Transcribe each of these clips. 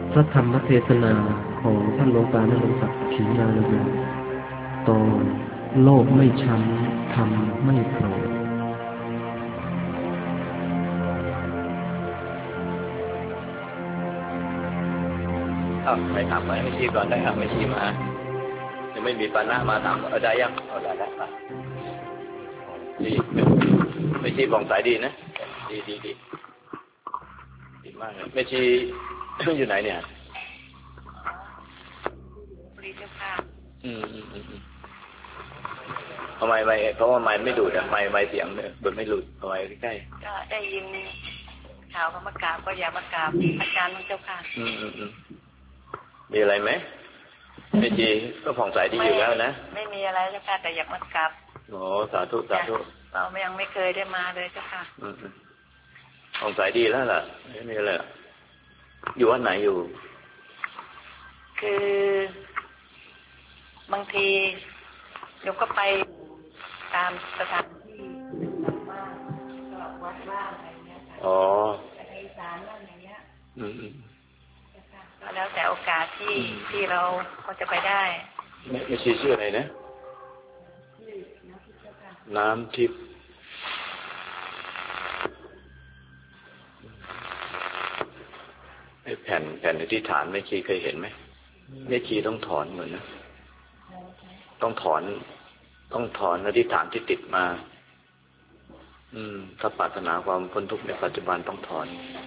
พระธรรมเทศนาของท่านหลวงตานรงค์ศักดิ์ขีณาลโยตอนโลกไม่ช้ำธรรมไม่โกรธไปถามไปไม่ชีก่อนได้ครับไม่ชีมายังไม่มีปัญหามาถามได้ยังได้แล้วดีไม่ชีผ่องใสดีนะดีมากเลยไม่ชีอยู่ไหนเนี่ยบริเจ้าค่ะทำไมไม่เพราะว่าไม่ดูดไม่เสียงมันไม่หลุดทำไมใกล้ก็ได้ยินข่าวก็มากราบก็อย่ามากราบอาจารย์เจ้าค่ะมีอะไรไหมไม่ชีก็ผ่องใสดีอยู่แล้วนะไม่มีอะไรเจ้าค่ะแต่อยากมากราบโอ้สาธุเรายังไม่เคยได้มาเลยเจ้าค่ะผ่องใสดีแล้วล่ะไม่มีอะไรอยู่วัดไหนอยู่คือบางทีโยมก็ไปตามสถานที่บ้างก็วัดบ้างอะไรเงี้ยค่ะอ๋อไปศาลบ้างอย่างเงี้ยก็แล้วแต่โอกาสที่เราก็จะไปได้ไม่ชื่ออะไรนะน้ำทิพย์แผ่นอธิษฐานไม่เคยเห็นไหมไม่ชีต้องถอนเหมือนนะต้องถอนอธิษฐานที่ติดมาถ้าปรารถนาความพ้นทุกข์ในปัจจุบันต้องถอน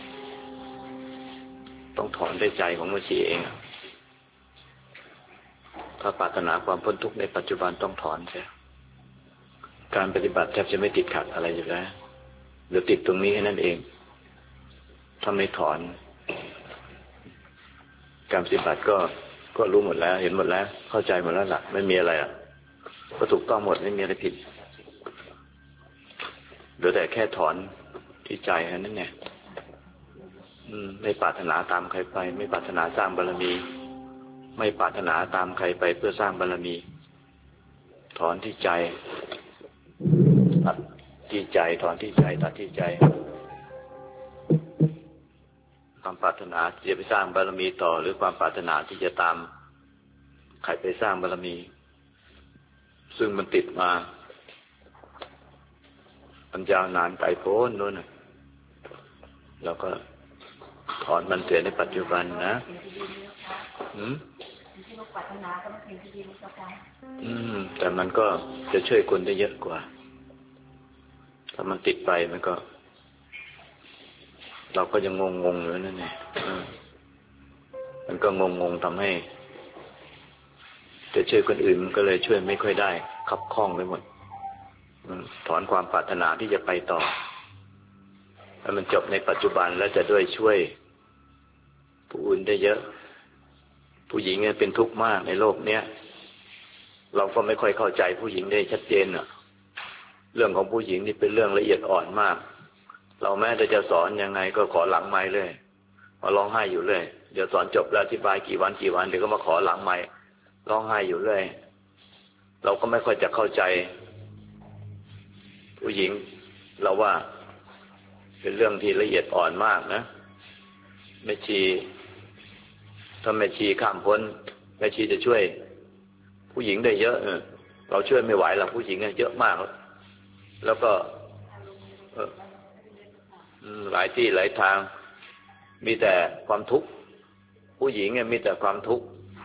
ด้วยใจของแม่ชีเองถ้าปรารถนาความพ้นทุกข์ในปัจจุบันต้องถอนใช่การปฏิบัติแทบจะไม่ติดขัดอะไรอยู่แล้วหรือติดตรงนี้แค่นั้นเองถ้าไม่ถอนการปฏิบัติก็รู้หมดแล้วเห็นหมดแล้วเข้าใจหมดแล้วล่ะไม่มีอะไรก็ถูกต้องหมดไม่มีอะไรผิดเหลือแต่แค่ถอนที่ใจแค่นั้นไงไม่ปรารถนาตามใครไปไม่ปรารถนาสร้างบารมีไม่ปรารถนาตามใครไปเพื่อสร้างบารมีถอนที่ใจตัดที่ใจถอนที่ใจตัดที่ใจความปรารถนาที่จะไปสร้างบารมีต่อหรือความปรารถนาที่จะตามใครไปสร้างบารมีซึ่งมันติดมาปัญญานานไกลโพ้นนู่นแล้วก็ถอนมันเสียในปัจจุบันนะแต่มันก็จะช่วยคนได้เยอะกว่าถ้ามันติดไปมันก็เราก็ยังงงอยู่นั่นเองมันก็งงทำให้จะช่วยคนอื่นมันก็เลยช่วยไม่ค่อยได้คับข้องไปหมดถอนความปรารถนาที่จะไปต่อให้มันจบในปัจจุบันแล้วจะด้วยช่วยผู้อื่นได้เยอะผู้หญิงเนี่ยเป็นทุกข์มากในโลกเนี้ยเราก็ไม่ค่อยเข้าใจผู้หญิงได้ชัดเจนเรื่องของผู้หญิงนี่เป็นเรื่องละเอียดอ่อนมากเราแม้แต่จะสอนยังไงก็ขอหลังไมค์เลยมาร้องไห้อยู่เลยเดี๋ยวสอนจบแล้วอธิบายกี่วันเดี๋ยวก็มาขอหลังไมค์ร้องไห้อยู่เลยเราก็ไม่ค่อยจะเข้าใจผู้หญิงเราว่าเป็นเรื่องที่ละเอียดอ่อนมากนะแม่ชีถ้าแม่ชีข้ามพ้นแม่ชีจะช่วยผู้หญิงได้เยอะเราช่วยไม่ไหวหรอกผู้หญิงเยอะมากแล้วก็หลายที่หลายทางมีแต่ความทุกข์ผู้หญิงเนี่ยมีแต่ความทุกข์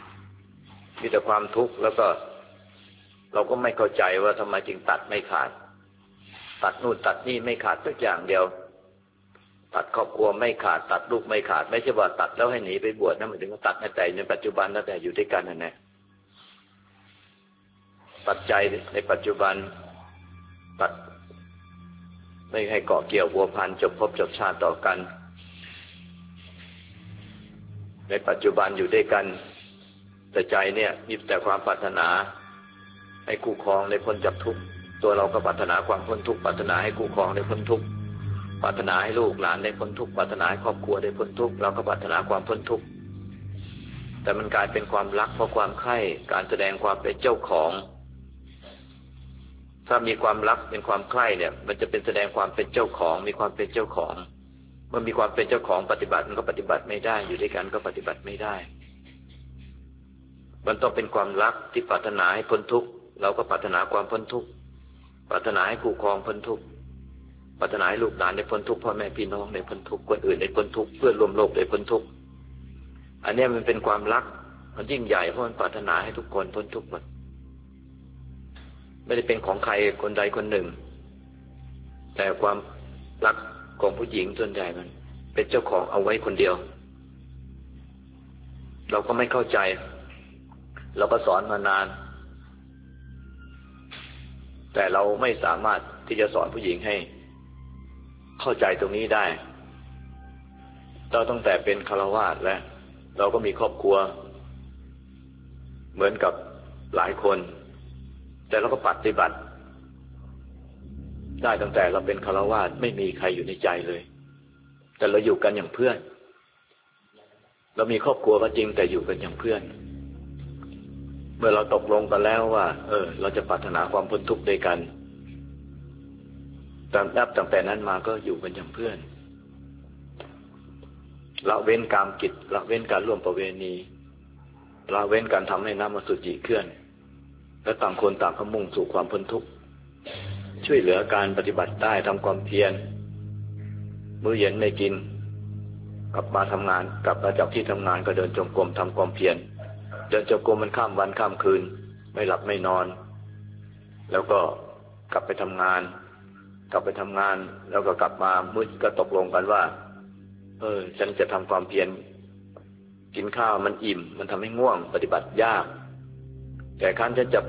แล้วก็เราก็ไม่เข้าใจว่าทำไมจึงตัดไม่ขาดตัดนู่นตัดนี่ไม่ขาดสักอย่างเดียวตัดครอบครัวไม่ขาดตัดลูกไม่ขาดไม่ใช่ว่าตัดแล้วให้หนีไปบวชนะหมายถึงว่าตัดแต่ในปัจจุบันนั่นแต่อยู่ด้วยกันนั่นแหละตัดใจในปัจจุบันตัดไม่ให้เกาะเกี่ยวพัวพันจบภพจบชาติต่อกันในปัจจุบันอยู่ด้วยกันแต่ใจเนี่ยมีแต่ความปรารถนาให้คู่ครองได้พ้นจากทุกข์ตัวเราก็ปรารถนาความพ้นทุกข์ปรารถนาให้คู่ครองได้พ้นทุกข์ปรารถนาให้ลูกหลานได้พ้นทุกข์ปรารถนาให้ครอบครัวได้พ้นทุกข์เราก็ปรารถนาความพ้นทุกข์แต่มันกลายเป็นความรักเพราะความใคร่การแสดงความเป็นเจ้าของถ้ามีความรักเป็นความใคร่เนี่ยมันจะเป็นแสดงความเป็นเจ้าของมีความเป็นเจ้าของเมื่อมีความเป็นเจ้าของปฏิบัติมันก็ปฏิบัติไม่ได้อยู่ด้วยกันก็ปฏิบัติไม่ได้มันต้องเป็นความรักที่ปรารถนาให้พ้นทุกข์เราก็ปรารถนาความพ้นทุกข์ปรารถนาให้คู่ครองพ้นทุกข์ปรารถนาให้ลูกหลานได้พ้นทุกข์พ่อแม่พี่น้องได้พ้นทุกข์คนอื่นได้พ้นทุกข์เพื่อนร่วมโลกได้พ้นทุกข์อันนี้มันเป็นความรักมันยิ่งใหญ่เพราะมันปรารถนาให้ทุกคนพ้นทุกข์หมดไม่ได้เป็นของใครคนใดคนหนึ่งแต่ความรักของผู้หญิงส่วนใหญ่มันเป็นเจ้าของเอาไว้คนเดียวเราก็ไม่เข้าใจเราก็สอนมานานแต่เราไม่สามารถที่จะสอนผู้หญิงให้เข้าใจตรงนี้ได้เราตั้งแต่เป็นฆราวาสแล้วเราก็มีครอบครัวเหมือนกับหลายคนแต่เราก็ปฏิบัติได้ตั้งแต่เราเป็นฆราวาสไม่มีใครอยู่ในใจเลยแต่เราอยู่กันอย่างเพื่อนเรามีครอบครัวก็จริงแต่อยู่กันอย่างเพื่อนเมื่อเราตกลงกันแล้วว่าเราจะปรารถนาความพ้นทุกข์ด้วยกันตั้งแต่นั้นมาก็อยู่กันอย่างเพื่อนละเว้นกามกิจละเว้นการร่วมประเวณีละเว้นการทำให้น้ำอสุจิเคลื่อนและต่างคนต่างก็มุ่งสู่ความพ้นทุกข์ช่วยเหลือการปฏิบัติได้ทำความเพียรมื้อเย็นไม่กินกลับมาทำงานกลับมาจากที่ทำงานก็เดินจงกรมทำความเพียรเดินจงกรมมันข้ามวันข้ามคืนไม่หลับไม่นอนแล้วก็กลับไปทำงานแล้วก็กลับมามื้อก็ตกลงกันว่าฉันจะทำความเพียรกินข้าวมันอิ่มมันทำให้ง่วงปฏิบัติยากแต่ครั้นฉันจะไป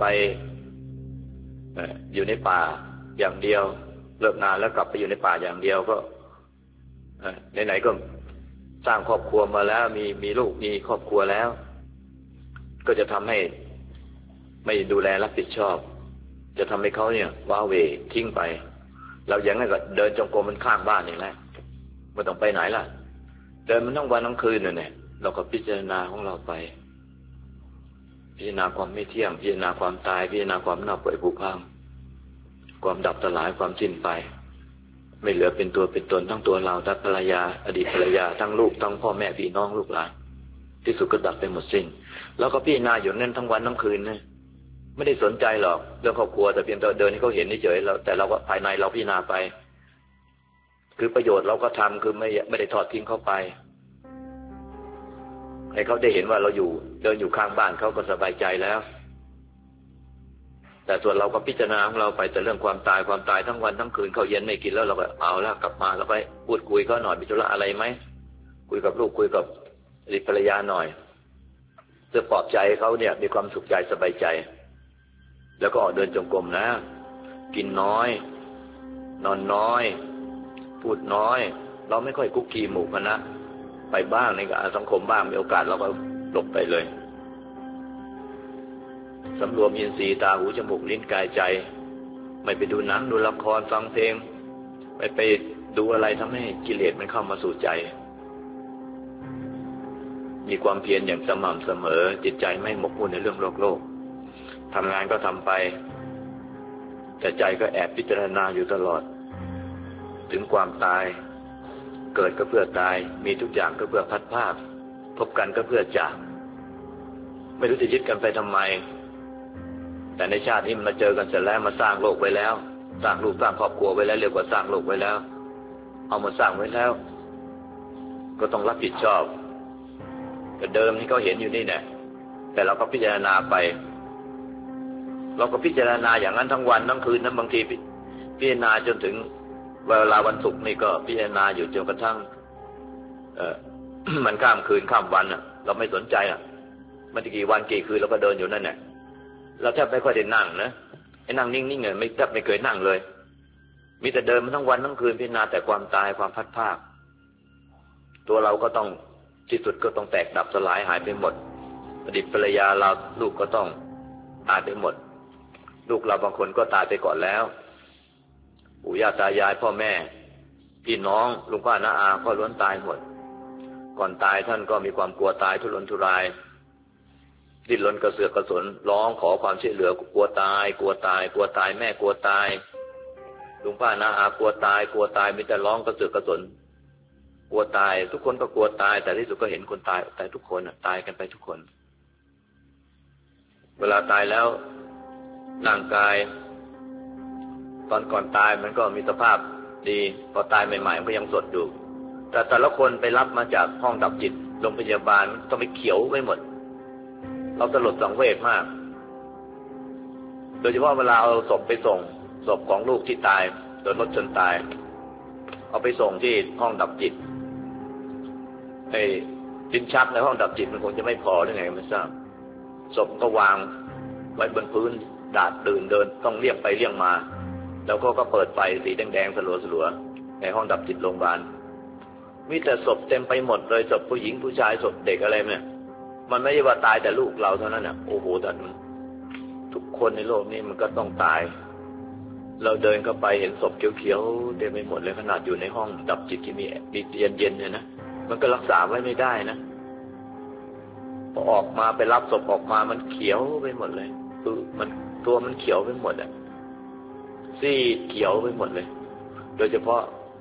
อยู่ในป่าอย่างเดียวเลิกงานแล้วกลับไปอยู่ในป่าอย่างเดียวก็ไหนๆก็สร้างครอบครัวมาแล้วมีลูกมีครอบครัวแล้วก็จะทำให้ไม่ดูแลรับผิดชอบจะทำให้เขาเนี่ยว้าเหวทิ้งไปเราอย่างนั้นก็เดินจงกรมมันข้างบ้านอย่างนั้นไม่ต้องไปไหนล่ะเดินมันทั้งวันทั้งคืนเนี่ยเราก็พิจารณาของเราไปพิจารณาความไม่เที่ยงพิจารณาความตายพิจารณาความเน่าเปื่อยผุพังความดับสลายความสิ้นไปไม่เหลือเป็นตัวเป็นตนทั้งตัวเราทั้งภรรยาอดีตภรรยาทั้งลูกทั้งพ่อแม่พี่น้องลูกหลานที่สุดก็ดับไปหมดสิ้นแล้วก็พิจารณาอยู่นั่นทั้งวันทั้งคืนนะไม่ได้สนใจหรอกเรื่องครอบครัวแต่เพียงแต่เดินให้เขาเห็นเฉยๆแต่เราก็ภายในเราพิจารณาไปคือประโยชน์เราก็ทำคือไม่ได้ทอดทิ้งเขาไปให้เขาได้เห็นว่าเราอยู่เดินอยู่ข้างบ้านเขาก็สบายใจแล้วแต่ส่วนเราก็พิจารณาของเราไปแต่เรื่องความตายทั้งวันทั้งคืนเขาเย็นไม่กินแล้วเราก็เอาแล้วกลับมาเราไปพูดคุยเขาหน่อยมีธุระอะไรไหมคุยกับลูกคุยกับอดีตภรรยาหน่อยเพื่อปลอบใจเขาเนี่ยมีความสุขใจสบายใจแล้วก็ออกเดินจงกรมนะกินน้อยนอนน้อยพูดน้อยเราไม่ค่อยคุกคีหมู่คณะไปบ้างในการสังคมบ้างมีโอกาสเราก็หลบไปเลยสำรวมอินทรีย์ตาหูจมูกลิ้นกายใจไม่ไปดูหนังดูละครฟังเพลงไม่ไปดูอะไรทำให้กิเลสมันเข้ามาสู่ใจมีความเพียรอย่างสม่ำเสมอจิตใจไม่หมกมุ่นในเรื่องโลกทำงานก็ทำไปแต่ใจก็แอบพิจารณาอยู่ตลอดถึงความตายเกิดก็เพื่อตายมีทุกอย่างก็เพื่อพัดภาคพบกันก็เพื่อจากไม่รู้จะยึดกันไปทำไมแต่ในชาตินี้มันมาเจอกันเสร็จแล้วมาสร้างโลกไว้แล้วสร้างลูกสร้างครอบครัวไว้แล้วเรียกว่าสร้างโลกไว้แล้วเอามาสร้างไว้แล้วก็ต้องรับผิดชอบแต่เดิมนี่เขาเห็นอยู่นี่เนี่ยแต่เราก็พิจารณาไปเราก็พิจารณาอย่างนั้นทั้งวันทั้งคืนนั้นบางทีพิจารณาจนถึงเวลาวันศุกร์นี่ก็พิจารณาอยู่จนกระทั่งมันข้ามคืนข้ามวันอ่ะเราไม่สนใจอ่ะมันกี่วันกี่คืนเราก็เดินอยู่นั่นแหละเราแทบไม่ค่อยได้นั่งนะไอ้นั่งนิ่งๆเนี่ยไม่แทบไม่เคยนั่งเลยมีแต่เดินมาทั้งวันทั้งคืนพิจารณาแต่ความตายความพัดพรากตัวเราก็ต้องที่สุดก็ต้องแตกดับสลายหายไปหมดอดีตภรรยาเราลูกก็ต้องตายไปหมดลูกเราบางคนก็ตายไปก่อนแล้วปู่ย่าตายายพ่อแม่พี่น้องลุงป้าน้าอาก็ล้วนตายหมดก่อนตายท่านก็มีความกลัวตายทุรนทุรายดิ้นรนกระเสือกกระสนร้องขอความช่วยเหลือกลัวตายกลัวตายกลัวตายแม่กลัวตายลุงป้าน้าอากลัวตายมีแต่ร้องกระเสือกกระสนกลัวตายทุกคนก็กลัวตายแต่ที่สุดก็เห็นคนตายแต่ทุกคนตายกันไปทุกคนเวลาตายแล้วร่างกายตอนก่อนตายมันก็มีสภาพดีพอตายใหม่ๆมันก็ยังสดอยู่แต่ละคนไปรับมาจากห้องดับจิตโรงพยาบาลต้องไปเขียวไปหมดเราสลดสังเวชมากโดยเฉพาะเวลาเอาศพไปส่งศพของลูกที่ตายโดนรถชนตายเอาไปส่งที่ห้องดับจิตไอ้ลิ้นชักในห้องดับจิตมันคงจะไม่พอหรือไงไม่ทราบศพก็วางไว้บนพื้นดาดตื่นเดินต้องเรียกไปเรียกมาแล้วก็เปิดไฟสีแดงๆสลัวๆในห้องดับจิตโรงพยาบาลมีแต่ศพเต็มไปหมดเลยศพผู้หญิงผู้ชายศพเด็กอะไรเนี่ยมันไม่ใช่ว่าตายแต่ลูกเราเท่านั้นน่ะโอ้โหแต่ทุกคนในโลกนี้มันก็ต้องตายเราเดินเข้าไปเห็นศพเขียวๆเต็มไปหมดเลยขนาดอยู่ในห้องดับจิตที่มีเย็นๆเนี่ยนะมันก็รักษาไว้ไม่ได้นะพอออกมาไปรับศพออกมามันเขียวไปหมดเลยคือมันตัวมันเขียวไปหมดอ่ะซีดเขียวไปหมดเลยโดยเฉพาะ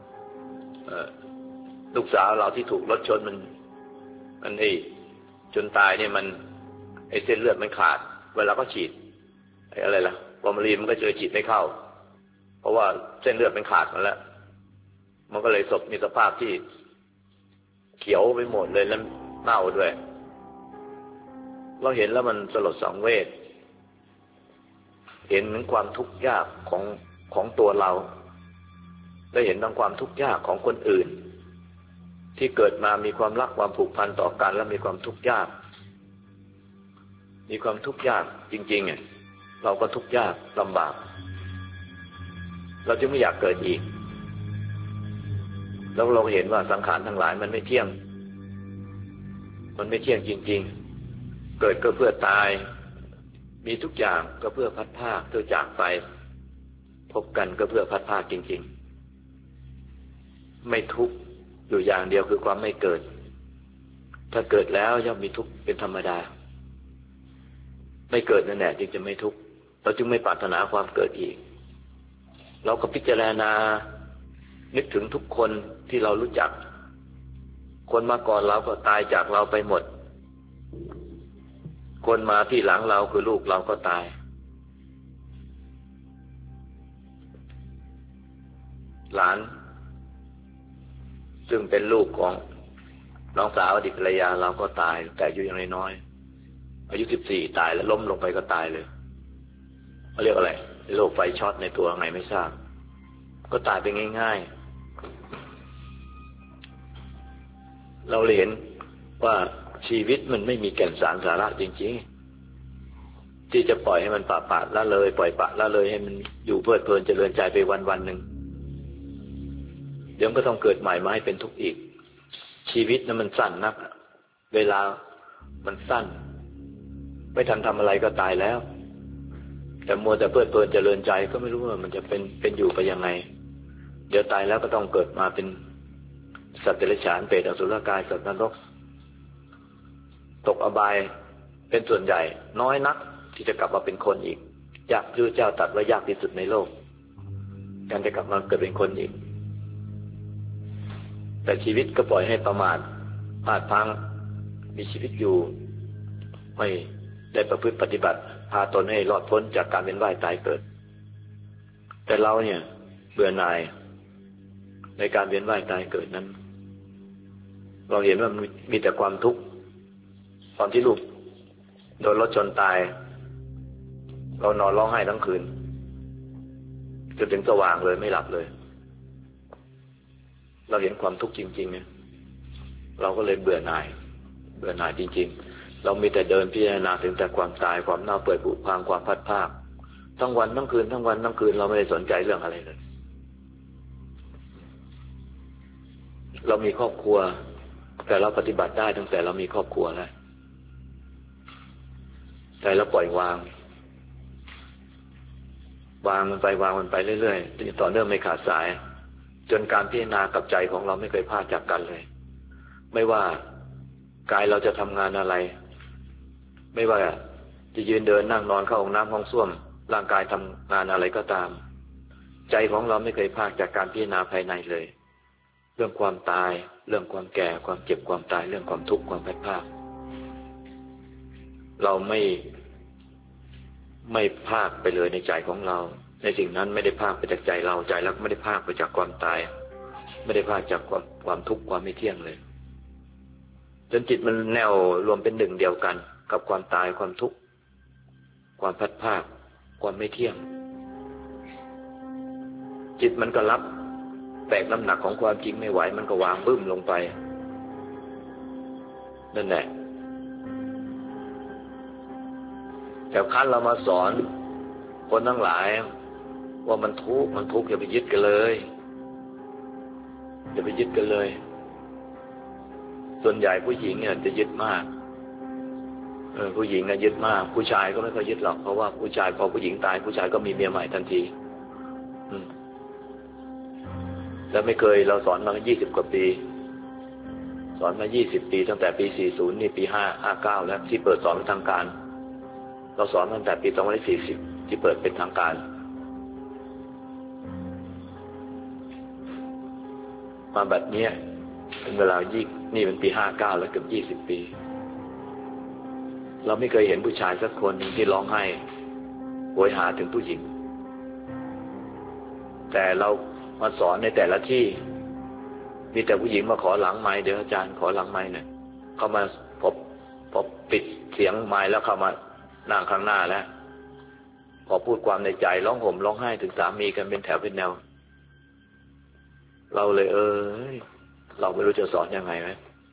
ลูกสาวเราที่ถูกรถชนมันจนตายเนี่ยมันไอ้เส้นเลือดมันขาดเวลาก็ฉีดไอ้อะไรล่ะฟอร์มาลีนมันก็ฉีดไม่เข้าเพราะว่าเส้นเลือดมันขาดมาแล้วมันก็เลยศพมีสภาพที่เขียวไปหมดเลยแล้วเน่าด้วยเราเห็นแล้วมันสลดสังเวชเห็นถึงความทุกข์ยากของตัวเราได้เห็นทั้งความทุกข์ยากของคนอื่นที่เกิดมามีความรักความผูกพันต่อกันแล้วมีความทุกข์ยากมีความทุกข์ยากจริงๆเนี่ยเราก็ทุกข์ยากลำบากเราจึงไม่อยากเกิดอีกแล้วเราเห็นว่าสังขารทั้งหลายมันไม่เที่ยงมันไม่เที่ยงจริงๆเกิดก็เพื่อตายมีทุกอย่างก็เพื่อพัดพรากเพื่อจากไปพบกันก็เพื่อพัดพรากจริงๆไม่ทุกข์อยู่อย่างเดียวคือความไม่เกิดถ้าเกิดแล้วย่อมมีทุกข์เป็นธรรมดาไม่เกิดนั่นแหละจึงจะไม่ทุกข์เราจึงไม่ปรารถนาความเกิดอีกเราก็พิจารณานึกถึงทุกคนที่เรารู้จักคนมาก่อนเราก็ตายจากเราไปหมดคนมาที่หลังเราคือลูกเราก็ตายหลานซึ่งเป็นลูกของน้องสาวอดีตภรรยาเราก็ตายแต่อายุยังน้อยอายุ14ตายแล้วล้มลงไปก็ตายเลยเขาเรียกอะไรโรคไฟช็อตในตัวไงไม่ทราบก็ตายไปง่ายๆเราเห็นว่าชีวิตมันไม่มีแก่นสารสาระจริงๆที่จะปล่อยให้มันปะละเลยปล่อยปะละเลยให้มันอยู่เพลิดเพลินเจริญใจไปวันๆนึงเดี๋ยวก็ต้องเกิดใหม่มาให้เป็นทุกข์อีกชีวิตนั้นมันสั้นนักเวลามันสั้นไม่ทันทำอะไรก็ตายแล้วแต่มัวแต่เพลิดเพลินเจริญใจก็ไม่รู้ว่ามันจะเป็นอยู่ไปยังไงเดี๋ยวตายแล้วก็ต้องเกิดมาเป็นสัตว์เดรัจฉานเปรตอสุรกายสัตว์นรกตกอบายเป็นส่วนใหญ่น้อยนักที่จะกลับมาเป็นคนอีกยากพระเจ้าตรัสว่ายากที่สุดในโลกการจะกลับมาเกิดเป็นคนอีกแต่ชีวิตก็ปล่อยให้ประมาทพลาดพลั้งมีชีวิตอยู่ไม่ได้ประพฤติปฏิบัติพาตนให้รอดพ้นจากการเวียนว่ายตายเกิดแต่เราเนี่ยเบื่อหน่ายในการเวียนว่ายตายเกิดนั้นเราเห็นว่ามีแต่ความทุกข์ตอนที่ลูกโดนรถชนตายเรานอนร้องไห้ทั้งคืนจนถึงสว่างเลยไม่หลับเลยเราเห็นความทุกข์จริงๆเนี่ยเราก็เลยเบื่อหน่ายจริงๆเรามีแต่เดินพิจารณาถึงแต่ความตายความเน่าเปื่อยผุพังความพัดพรากทั้งวันทั้งคืนเราไม่ได้สนใจเรื่องอะไรเลยเรามีครอบครัวแต่เราปฏิบัติได้ตั้งแต่เรามีครอบครัวแล้วแต่เราปล่อยวางมันไปเรื่อยๆต่อเนื่องไม่ขาดสายจนการพิจารณากับใจของเราไม่เคยพลาดจากกันเลยไม่ว่ากายเราจะทำงานอะไรไม่ว่าจะยืนเดินนั่งนอนเข้าห้องน้ำห้องส้วมร่างกายทำงานอะไรก็ตามใจของเราไม่เคยพลาดจากการพิจารณาภายในเลยเรื่องความตายเรื่องความแก่ความเจ็บความตายเรื่องความทุกข์ความพัดพรากเราไม่พากไปเลยในใจของเราในสิ่งนั้นไม่ได้พากไปจากใจเราใจแล้วไม่ได้พากไปจากความตายไม่ได้พากจากความทุกข์ความไม่เที่ยงเลยจนจิตมันแนวรวมเป็นหนึ่งเดียวกันกับความตายความทุกข์ความพัดพรากความไม่เที่ยงจิตมันก็รับแบกน้ำหนักของความจริงไม่ไหวมันก็วางบึ้มลงไปนั่นแหละแต่ขั้นเรามาสอนคนทั้งหลายว่ามันทุกข์อย่าไปยึดกันเลยอย่าไปยึดกันเลยส่วนใหญ่ผู้หญิงเนี่ยจะยึดมากผู้หญิงนะยึดมากผู้ชายก็ไม่ค่อยยึดหรอกเพราะว่าผู้ชายพอผู้หญิงตายผู้ชายก็มีเมียใหม่ทันทีแล้วไม่เคยเราสอนมา20 กว่าปีสอนมา20 ปีตั้งแต่ปี40นี่ปี59แล้วที่เปิดสอนเป็นทางการเราสอนตั้งแต่ปี2540ที่เปิดเป็นทางการมาแบบนี้เป็นเวลานี่เป็นปี59แล้วเกือบ20 ปีเราไม่เคยเห็นผู้ชายสักคนที่ร้องไห้โหยหาถึงผู้หญิงแต่เรามาสอนในแต่ละที่มีแต่ผู้หญิงมาขอหลังไมค์เดี๋ยวอาจารย์ขอหลังไมค์หน่อยเข้ามาพอปิดเสียงไมค์แล้วเข้ามานั่งข้างหน้าแล้วพอพูดความในใจร้องห่มร้องไห้ถึงสามีกันเป็นแถวเป็นแนวเราเลยเราไม่รู้จะสอนยังไงไหม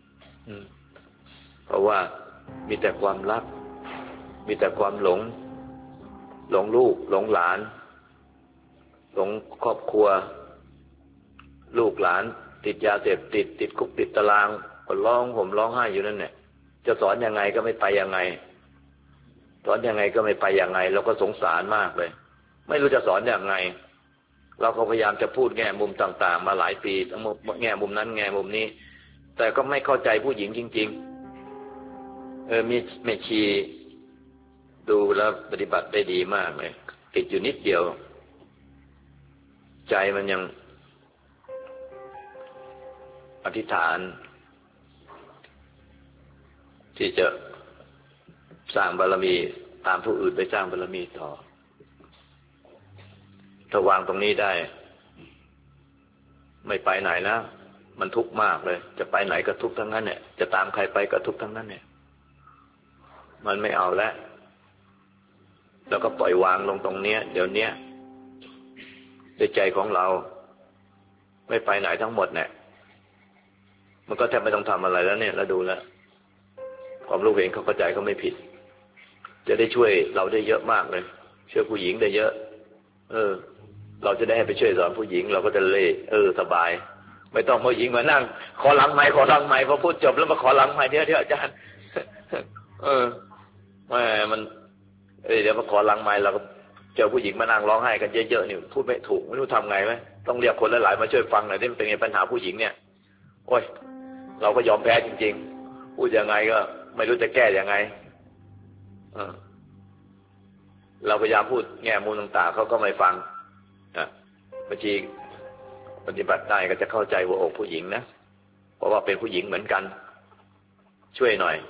เพราะว่ามีแต่ความรักมีแต่ความหลงลูกหลงหลานหลงครอบครัวลูกหลานติดยาเสพติดติดคุกติดตารางก็ร้องห่มร้องไห้อยู่นั่นเนี่ยจะสอนยังไงก็ไม่ไปยังไงสอนยังไงก็ไม่ไปยังไงเราก็สงสารมากเลยไม่รู้จะสอนยังไงเราก็พยายามจะพูดแง่มุมต่างๆมาหลายปีทั้งแง่มุมนั้นแง่มุมนี้แต่ก็ไม่เข้าใจผู้หญิงจริงๆมีแม่ชีดูแล้วปฏิบัติได้ดีมากเลยติดอยู่นิดเดียวใจมันยังอธิษฐานที่จะสร้างบารมีตามผู้อื่นไปสร้างบารมีต่อถ้าวางตรงนี้ได้ไม่ไปไหนแล้วมันทุกข์มากเลยจะไปไหนก็ทุกข์ทั้งนั้นเนี่ยจะตามใครไปก็ทุกข์ทั้งนั้นเนี่ยมันไม่เอาแล้วแล้วก็ปล่อยวางลงตรงเนี้ยเดี๋ยวนี้ด้วยใจของเราไม่ไปไหนทั้งหมดเนี่ยมันก็แทบไม่ต้องทำอะไรแล้วเนี่ยเราดูแล้วความรู้เห็นเขาเข้าใจก็ไม่ผิดจะได้ช่วยเราได้เยอะมากเลยช่วยผู้หญิงได้เยอะเราจะได้ให้ไปช่วยสอนผู้หญิงเราก็จะเลยสบายไม่ต้องผู้หญิงมานั่งขอหลังไมค์ขอหลังไมค์พอพูดจบแล้วมาขอหลังไมค์เดี๋ยวอาจารย์มันเดี๋ยวมาขอหลังไมค์เราก็เจอผู้หญิงมานั่งร้องไห้กันเยอะๆนี่พูดไม่ถูกไม่รู้ทำไงไหมต้องเรียกคนหลายๆมาช่วยฟังหน่อยนี่มันเป็นไงปัญหาผู้หญิงเนี่ยโอ้ยเราก็ยอมแพ้จริงๆพูดยังไงก็ไม่รู้จะแก้ยังไงเราพยายามพูดแง่มุมต่างๆเขาก็ไม่ฟังบางทีปฏิบัติได้ก็จะเข้าใจหัวอกผู้หญิงนะเพราะว่าเป็นผู้หญิงเหมือนกันช่วยหน่อย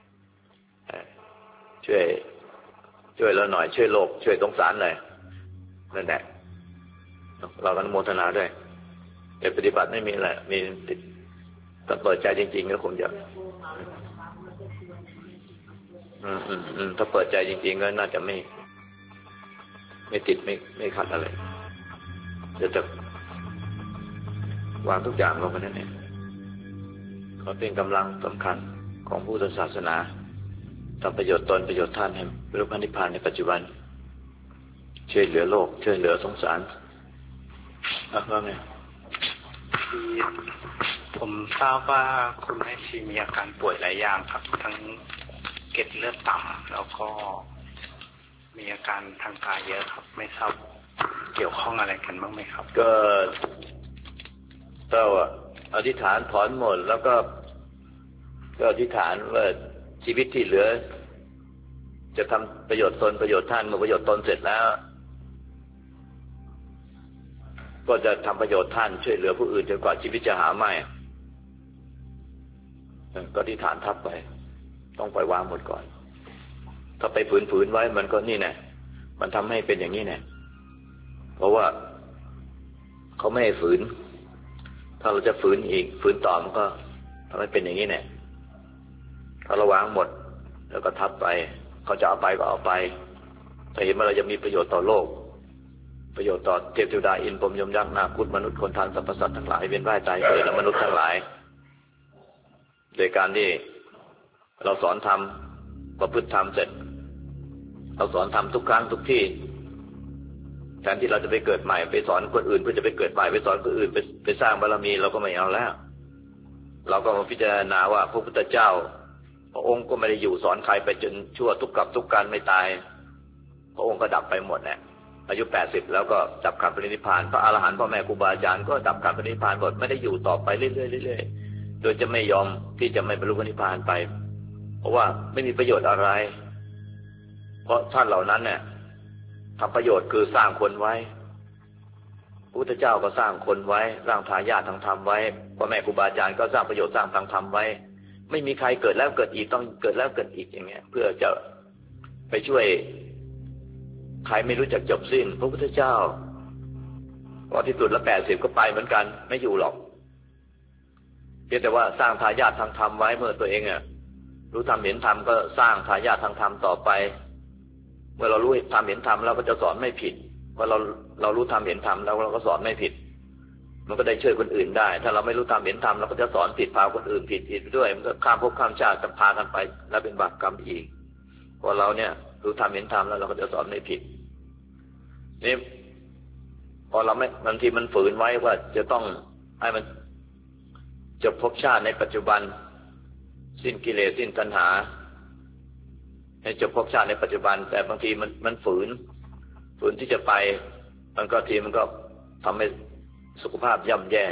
ช่วยเราหน่อยช่วยโลกช่วยสงสารหน่อยนั่นแหละเราก็อนุโมทนาด้วยแต่ปฏิบัติไม่มีอะไรมีถ้าเปิดใจจริงๆก็คงจะถ้าเปิดใจจริงๆก็น่าจะไม่ติดไม่ขัดอะไรจะวางทุกอย่างลงไปนั่นเองเขาเป็นกำลังสำคัญของพุทธศาสนาทำประโยชน์ตนประโยชน์ท่านให้บรรลุนิพพานในปัจจุบันช่วยเหลือโลกช่วยเหลือสงสารว่าไงผมทราบว่าคุณแม่ชีมีอาการป่วยหลายอย่างครับทั้งเกล็ดเลือดต่ำแล้วก็มีอาการทางกายเยอะครับไม่ทราบเกี่ยวข้องอะไรกันบ้างไหมครับก็เราอธิษฐานถอนหมดแล้วก็อธิษฐานว่าชีวิตที่เหลือจะทำประโยชน์ตนประโยชน์ท่านเมื่อประโยชน์ตนเสร็จแล้วก็จะทำประโยชน์ท่านช่วยเหลือผู้อื่นจนกว่าชีวิตจะหาไม่ก็ที่ฐานทับไปต้องปล่อยวางหมดก่อนถ้าไปฝืนไว้มันก็นี่แน่มันทำให้เป็นอย่างนี้แน่เพราะว่าเขาไม่ให้ฝืนถ้าเราจะฝืนอีกฝืนต่อมันก็ทำให้เป็นอย่างนี้แน่ถ้าเราวางหมดแล้วก็ทับไปเขาจะเอาไปก็เอาไปถ้าเห็นว่าเราจะมีประโยชน์ต่อโลกประโยชน์ต่อเทพเทวดาอินทร์พรหมยมยักษ์นาคมนุษย์คนทานสรรพสัตว์ทั้งหลายเวียนว่ายตายเกิดและมนุษย์ทั้งหลายโดยการที่เราสอนธรรมประพฤติธรรมเสร็จเราสอนธรรมทุกครั้งทุกที่แทนที่เราจะไปเกิดใหม่ไปสอนคนอื่นเพื่อจะไปเกิดใหม่ไปสอนคนอื่นไปสร้างบารมีเราก็ไม่เอาแล้วเราก็มาพิจารณาว่าพระพุทธเจ้าพระองค์ก็ไม่ได้อยู่สอนใครไปจนชั่วทุกกับทุกการไม่ตายพระองค์ก็ดับไปหมดแหละอายุ80แล้วก็ดับขันธ์ปรินิพพานพระอรหันต์พ่อแม่ครูบาอาจารย์ก็ดับขันธ์ปรินิพพานหมดไม่ได้อยู่ต่อไปเรื่อยๆโดยจะไม่ยอมที่จะไม่บรรลุนิพพานไปเพราะว่าไม่มีประโยชน์อะไรเพราะท่านเหล่านั้นเนี่ยทำประโยชน์คือสร้างคนไว้พระพุทธเจ้าก็สร้างคนไว้สร้างทายาททางธรรมไว้พ่อแม่ครูบาอาจารย์ก็สร้างประโยชน์สร้างทางธรรมไว้ไม่มีใครเกิดแล้วเกิดอีกต้องเกิดแล้วเกิดอีกอย่างเงี้ยเพื่อจะไปช่วยใครไม่รู้จักจบสิ้นพระพุทธเจ้าพอที่สุดละ80ก็ไปเหมือนกันไม่อยู่หรอกเพียงแต่ว่าสร้างทายาททางธรรมไว้เมื่อตัวเองรู้ธรรมเห็นธรรมก็สร้างทายาททางธรรมต่อไปเมื่อเรารู้ธรรมเห็นธรรมเราก็จะสอนไม่ผิดเพราะเรารู้ธรรมเห็นธรรมแล้วเราก็สอนไม่ผิดมันก็ได้ช่วยคนอื่นได้ถ้าเราไม่รู้ธรรมเห็นธรรมเราก็จะสอนผิดพาคนอื่นผิดไปด้วยมันก็ข้ามภพข้ามชาติจะพากันไปแล้วเป็นบาปกรรมอีกพอเราเนี่ยรู้ธรรมเห็นธรรมแล้วเราก็จะสอนไม่ผิดนี่พอเราไม่บางทีมันฝืนไว้ว่าจะต้องให้มันจบภพชาติในปัจจุบันสิ้นกิเลสสิ้นตัณหาให้จบภพชาติในปัจจุบันแต่บางทีมันฝืนที่จะไปมันก็ทีมันก็ทำให้สุขภาพย่ำแย่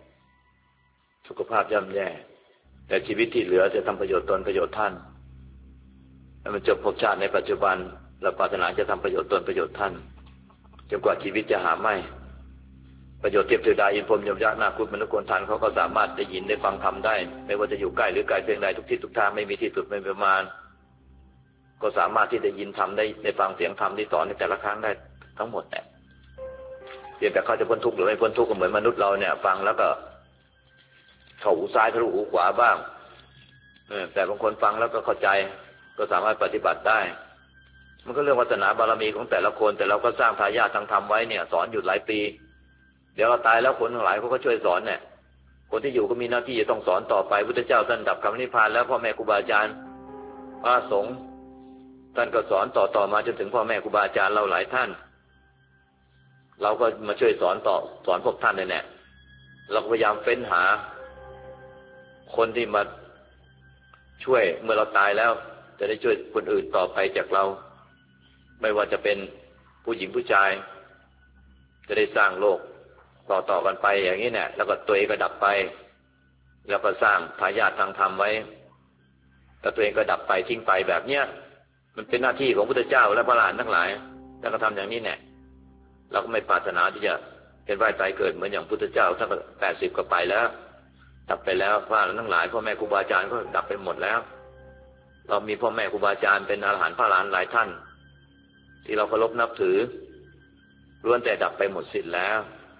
แต่ชีวิตที่เหลือจะทำประโยชน์ตนประโยชน์ท่านให้มันจบภพชาติในปัจจุบันและปรารถนาจะทำประโยชน์ตนประโยชน์ท่านจนกว่าชีวิตจะหาไม่ประโยชน์เทพเทวดาอินทร์พรหมยมยักษ์นาคมนุษย์คนทานเขาก็สามารถได้ยินได้ฟังธรรมได้ไม่ว่าจะอยู่ใกล้หรือไกลเพียงใดทุกที่ทุกทางไม่มีที่สุดไม่มีประมาณก็สามารถที่จะยินธรรมได้ฟังเสียงธรรมที่สอนในแต่ละครั้งได้ทั้งหมดแหละเพียงแต่เขาจะพ้นทุกข์หรือไม่พ้นทุกข์ก็เหมือนมนุษย์เราเนี่ยฟังแล้วก็เข้าหูซ้ายทะลุหูขวาบ้างแต่บางคนฟังแล้วก็เข้าใจก็สามารถปฏิบัติได้มันก็เรื่องวาสนาบารมีของแต่ละคนแต่เราก็สร้างทายาททางธรรมไว้เนี่ยสอนอยู่หลายปีเดี๋ยวเราตายแล้วคนทั้งหลายเขาก็ช่วยสอนเนี่ยคนที่อยู่ก็มีหน้าที่จะต้องสอนต่อไปพุทธเจ้าท่านดับขันธ์นิพพานแล้วพ่อแม่ครูบาอาจารย์พระสงฆ์ท่านก็สอนต่อมาจนถึงพ่อแม่ครูบาอาจารย์เราหลายท่านเราก็มาช่วยสอนพวกท่านเนี่ยเราพยายามเฟ้นหาคนที่มาช่วยเมื่อเราตายแล้วจะได้ช่วยคนอื่นต่อไปจากเราไม่ว่าจะเป็นผู้หญิงผู้ชายจะได้สร้างโลกต่อกันไปอย่างนี้เนี่ยแล้วก็ตัวเองก็ดับไปแล้วก็สร้างทายาททางธรรมไว้แล้วตัวเองก็ดับไปทิ้งไปแบบเนี้ยมันเป็นหน้าที่ของพุทธเจ้าและพระอรหันต์ทั้งหลายแล้วก็ทำอย่างนี้เนี่ยเราก็ไม่ปรารถนาที่จะเป็นว่ายตายเกิดเหมือนอย่างพุทธเจ้าท่านก็80ก็ไปแล้วดับไปแล้วพระอรหันต์ทั้งหลายพ่อแม่ครูบาอาจารย์ก็ดับไปหมดแล้วเรามีพ่อแม่ครูบาอาจารย์เป็นอรหันต์พระอรหันต์หลายท่านที่เราเคารพนับถือล้วนแต่ดับไปหมดสิ้นแล้ว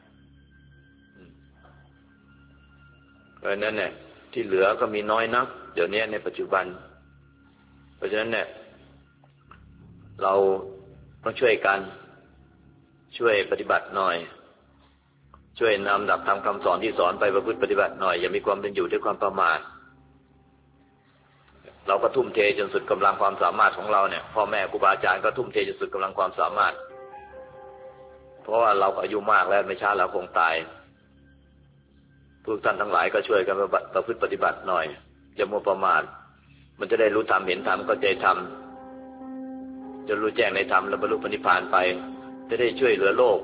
เพราะฉะนั้นเนี่ยที่เหลือก็มีน้อยนักเดี๋ยวนี้ในปัจจุบันเพราะฉะนั้นเนี่ยเราต้องช่วยกันช่วยปฏิบัติหน่อยช่วยนำดับทำคำสอนที่สอนไปประพฤติปฏิบัติหน่อยอย่ามีความเป็นอยู่ด้วยความประมาทเราก็ทุ่มเทจนสุดกำลังความสามารถของเราเนี่ยพ่อแม่ครูบาอาจารย์ก็ทุ่มเทจนสุดกำลังความสามารถเพราะว่าเราอายุมากแล้วไม่ช้าเราคงตายพวกท่านทั้งหลายก็ช่วยกันประพฤติปฏิบัติหน่อยอย่ามัวประมาทมันจะได้รู้ธรรมเห็นธรรมเข้าใจธรรมจะรู้แจ้งในธรรมและบรรลุนิพพานไปจะได้ช่วยเหลือโลก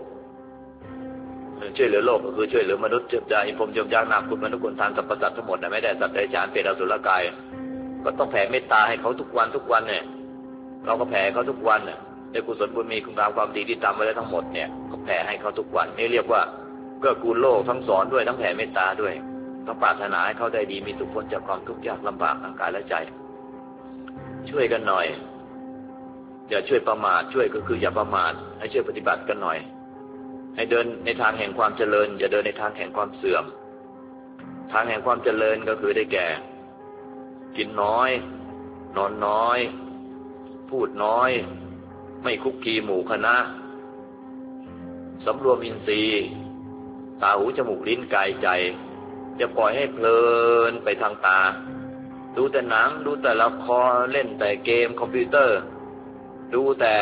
ก็คือช่วยเหลือมนุษย์เทพเทวดาอินทร์พรหมยมยักษ์นาคมนุษย์คนทานสรรพสัตว์ทั้งหมดนะไม่ได้สัตว์เดรัจฉานเปรตอสุรกายก็ต้องแผ่เมตตาให้เขาทุกวันเนี่ยเราก็แผ่เขาทุกวันเนี่ยในกุศลบุญมีคุณงามความดีที่ทำไว้แล้วทั้งหมดเนี่ยก็แผ่ให้เขาทุกวันนี่เรียกว่าเกื้อกูลโลกทั้งสอนด้วยทั้งแผ่เมตตาด้วยต้องปรารถนาให้เขาได้ดีมีสุขพ้นจากความทุกข์ยากลำบากทางกายและใจช่วยกันหน่อยอย่าช่วยประมาทช่วยก็คืออย่าประมาทให้ช่วยปฏิบัติกันหน่อยให้เดินในทางแห่งความเจริญอย่าเดินในทางแห่งความเสื่อมทางแห่งความเจริญก็คือได้แก่กินน้อยนอนน้อยพูดน้อยไม่คุกคีหมู่คณะสำรวมอินทรีย์ตาหูจมูกลิ้นกายใจจะปล่อยให้เพลินไปทางตาดูแต่หนังดูแต่ละครเล่นแต่เกมคอมพิวเตอร์ดูแต่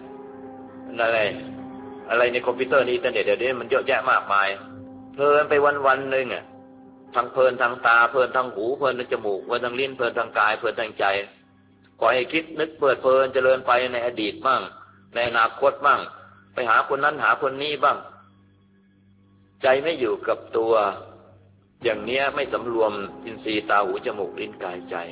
อะไรในคอมพิวเตอร์ในอินเทอร์เน็ตเดี๋ยวนี้มันเยอะแยะมากมายเพลินไปวันๆนึงทั้งเพลินทางตาเพลินทางหูเพลินทางจมูกเพลินทางลิ้นเพลินทางกายเพลินทางใจปล่อยให้คิดนึกเพลินเจริญไปในอดีตบ้างในอนาคตบ้างไปหาคนนั้นหาคนนี้บ้างใจไม่อยู่กับตัวอย่างเนี้ยไม่สำรวมอินทรีย์ตาหูจมูกลิ้นกายใจ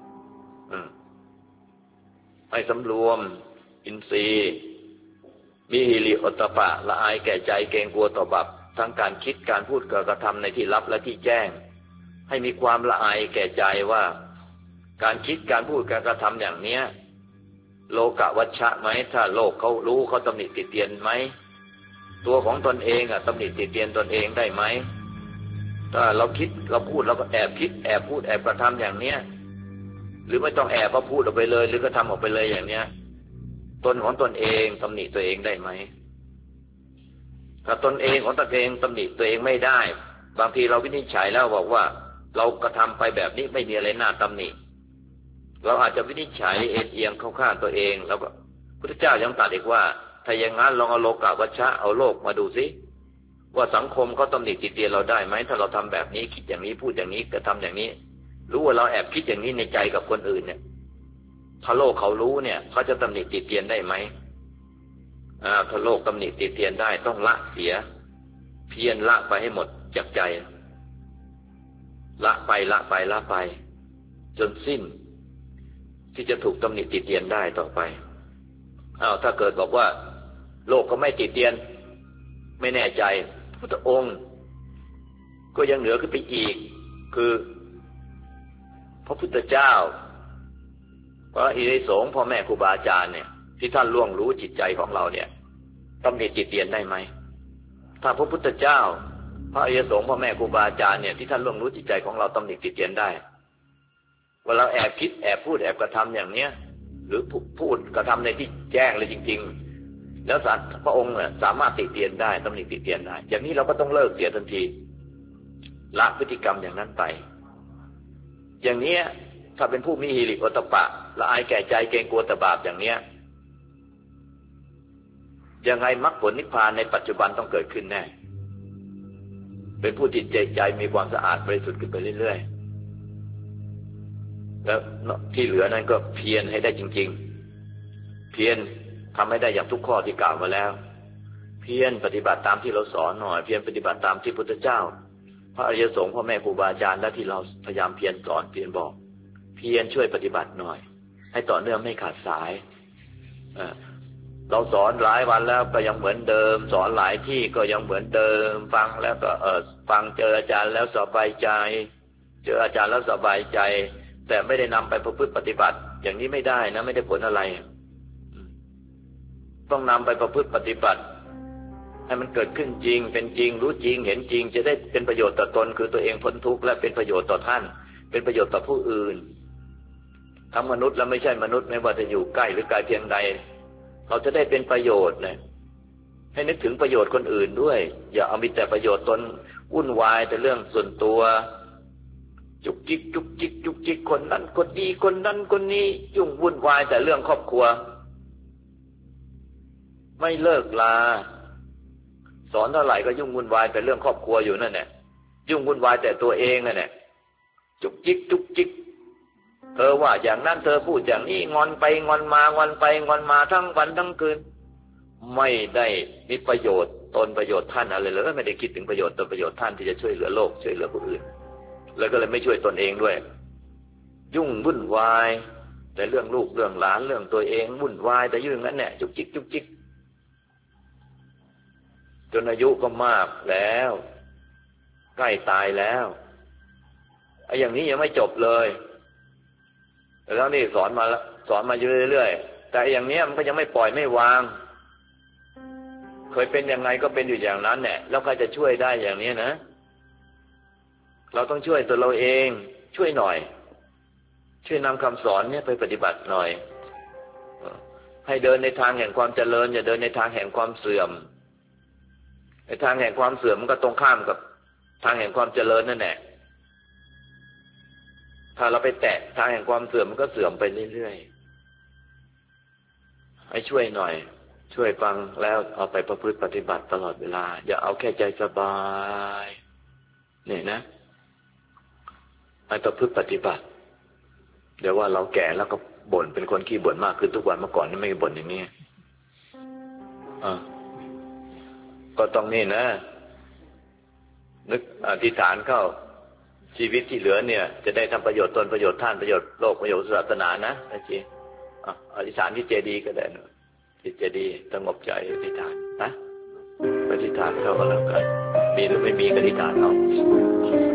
ไม่สำรวมอินทรีย์มีหิริโอตตัปปะละอายแก่ใจเกรงกลัวต่อบาปทั้งการคิดการพูดการกระทำในที่ลับและที่แจ้งให้มีความละอายแก่ใจว่าการคิดการพูดการกระทำอย่างเนี้ยโลกวัชชะไหมถ้าโลกเขารู้เขาตำหนิติเตียนไหมตัวของตนเองตำหนิติเตียนตนเองได้ไหมถ้าเราคิดเราพูดเราก็แอบคิดแอบพูดแอบกระทำอย่างเนี้ยหรือไม่ต้องแอบมาพูดออกไปเลยหรือกระทำออกไปเลยอย่างเนี้ยตนของตนเองตำหนิตัวเองได้ไหมถ้าตนเองของตนเองตำหนิตัวเองไม่ได้บางทีเราวินิจฉัยแล้วบอกว่าเรากระทำไปแบบนี้ไม่มีอะไรน่าตำหนิเราอาจจะวินิจฉัยเอียงเข้าข้างตัวเองแล้วก็พุทธเจ้ายังตรัสอีกว่าถ้าอย่างนั้นลองเอาโลกวัชชะเอาโลกมาดูสิว่าสังคมเขาตำหนิติเตียนเราได้ไหมถ้าเราทำแบบนี้คิดอย่างนี้พูดอย่างนี้กระทำอย่างนี้รู้ว่าเราแอบคิดอย่างนี้ในใจกับคนอื่นเนี่ยถ้าโลกเขารู้เนี่ยเขาจะตำหนิติเตียนได้ไหมถ้าโลกตำหนิติเตียนได้ต้องละเสียเพียรละไปให้หมดจากใจละไปจนสิ้นที่จะถูกตำหนิติเตียนได้ต่อไปถ้าเกิดบอกว่าโลกก็ไม่ติเตียนไม่แน่ใจพุทธองค์ก็ยังเหนือขึ้นไปอีกคือพระพุทธเจ้าพระอริยสงฆ์พ่อแม่ครูบาอาจารย์เนี่ยที่ท่านล่วงรู้จิตใจของเราเนี่ยตำหนิติเตียนได้ไหมถ้าพระพุทธเจ้าพระอริยสงฆ์พ่อแม่ครูบาอาจารย์เนี่ยที่ท่านล่วงรู้จิตใจของเราตำหนิติเตียนได้ว่าเราแอบคิดแอบพูดแอบกระทำอย่างเนี้ยหรือพูดกระทำในที่แจ้งเลยจริงๆแล้วพระองค์สามารถติเตียนได้ตำหนิติเตียนได้อย่างนี้เราก็ต้องเลิกเสียทันทีละพฤติกรรมอย่างนั้นไปอย่างนี้ถ้าเป็นผู้มีหิริโอตตัปปะละอายแก่ใจเกรงกลัวต่อบาปอย่างเนี้ยยังไงมรรคผลนิพพานในปัจจุบันต้องเกิดขึ้นแน่เป็นผู้ที่ใจมีความสะอาดบริสุทธิ์ขึ้นไปเรื่อยๆแล้วที่เหลือนั้นก็เพียรให้ได้จริงๆเพียรทำให้ได้อย่างทุกข้อที่กล่าวมาแล้วเพียรปฏิบัติตามที่เราสอนหน่อยเพียรปฏิบัติตามที่พุทธเจ้าพระอริยสงฆ์พ่อแม่ครูบาอาจารย์และที่เราพยายามเพียรสอนเพียรบอกเพียรช่วยปฏิบัติหน่อยให้ต่อเนื่องไม่ขาดสายเราสอนหลายวันแล้วก็ยังเหมือนเดิมสอนหลายที่ก็ยังเหมือนเดิมฟังแล้วก็ฟังเจออาจารย์แล้วสบายใจเจออาจารย์แล้วสบายใจแต่ไม่ได้นำไปประพฤติปฏิบัติอย่างนี้ไม่ได้นะไม่ได้ผลอะไรต้องนำไปประพฤติปฏิบัติให้มันเกิดขึ้นจริงเป็นจริงรู้จริงเห็นจริงจะได้เป็นประโยชน์ต่อตนคือตัวเองพ้นทุกข์และเป็นประโยชน์ต่อท่านเป็นประโยชน์ต่อผู้อื่นทั้งมนุษย์และไม่ใช่มนุษย์ไม่ว่าจะอยู่ใกล้หรือไกลเพียงใดเราจะได้เป็นประโยชน์เลยให้นึกถึงประโยชน์คนอื่นด้วยอย่าเอามีแต่ประโยชน์ตนวุ่นวายแต่เรื่องส่วนตัวจุกจิกจุกจิกจุกจิกคนนั้นคนนี้คนนั้นคนนี้ยุ่งวุ่นวายแต่เรื่องครอบครัวไม่เลิกลาสอนเท่าไหร่ก็ยุ่งวุ่นวายแต่เรื่องครอบครัวอยู่นั่นแหละยุ่งวุ่นวายแต่ตัวเองนั่นแหละจุกจิกจุกจิกเธอว่าอย่างนั้นเธอพูดอย่างนี้งอนไปงอนมางอนไปงอนมาทั้งวันทั้งคืนไม่ได้มีประโยชน์ตนประโยชน์ท่านอะไรเลยไม่ได้คิดถึงประโยชน์ตนประโยชน์ท่านที่จะช่วยเหลือโลกช่วยเหลือผู้อื่นแล้วก็เลยไม่ช่วยตนเองด้วยยุ่งวุ่นวายแต่เรื่องลูกเรื่องหลานเรื่องตัวเองวุ่นวายแต่ยุ่งนั้นเนี่ยจุกจิกจุกจิกจนอายุก็มากแล้วใกล้ตายแล้วไอ้อย่างนี้ยังไม่จบเลยแล้วนี่สอนมาอยู่เรื่อยๆแต่อย่างนี้มันก็ยังไม่ปล่อยไม่วางเคยเป็นยังไงก็เป็นอยู่อย่างนั้นแหละแล้วใครจะช่วยได้อย่างนี้นะเราต้องช่วยตัวเราเองช่วยหน่อยช่วยนำคำสอนเนี่ยไปปฏิบัติหน่อยให้เดินในทางแห่งความเจริญอย่าเดินในทางแห่งความเสื่อมในทางแห่งความเสื่อมมันก็ตรงข้ามกับทางแห่งความเจริญนั่นแหละถ้าเราไปแตะทางแห่งความเสื่อมมันก็เสื่อมไปเรื่อยๆให้ช่วยหน่อยช่วยฟังแล้วเอาไปประพฤติปฏิบัติตลอดเวลาอย่าเอาแค่ใจสบายนี่นะให้ประพฤติปฏิบัติเดี๋ยวว่าเราแก่แล้วก็บ่นเป็นคนขี้บ่นมากขึ้นทุกวันเมื่อก่อนนี่ไม่บ่นอย่างนี้ก็ต้องนี่นะนึกอธิษฐานเข้าชีวิตที่เหลือเนี่ยจะได้ทำประโยชน์ตนประโยชน์ท่านประโยชน์โลกประโยชน์ศาสนานะอาจารย์อธิษฐานที่เจดีย์ก็ได้นะที่เจดีย์สงบใจอธิษฐานนะอธิษฐานเข้าก็แล้วกันมีหรือไม่มีก็อธิษฐานเอา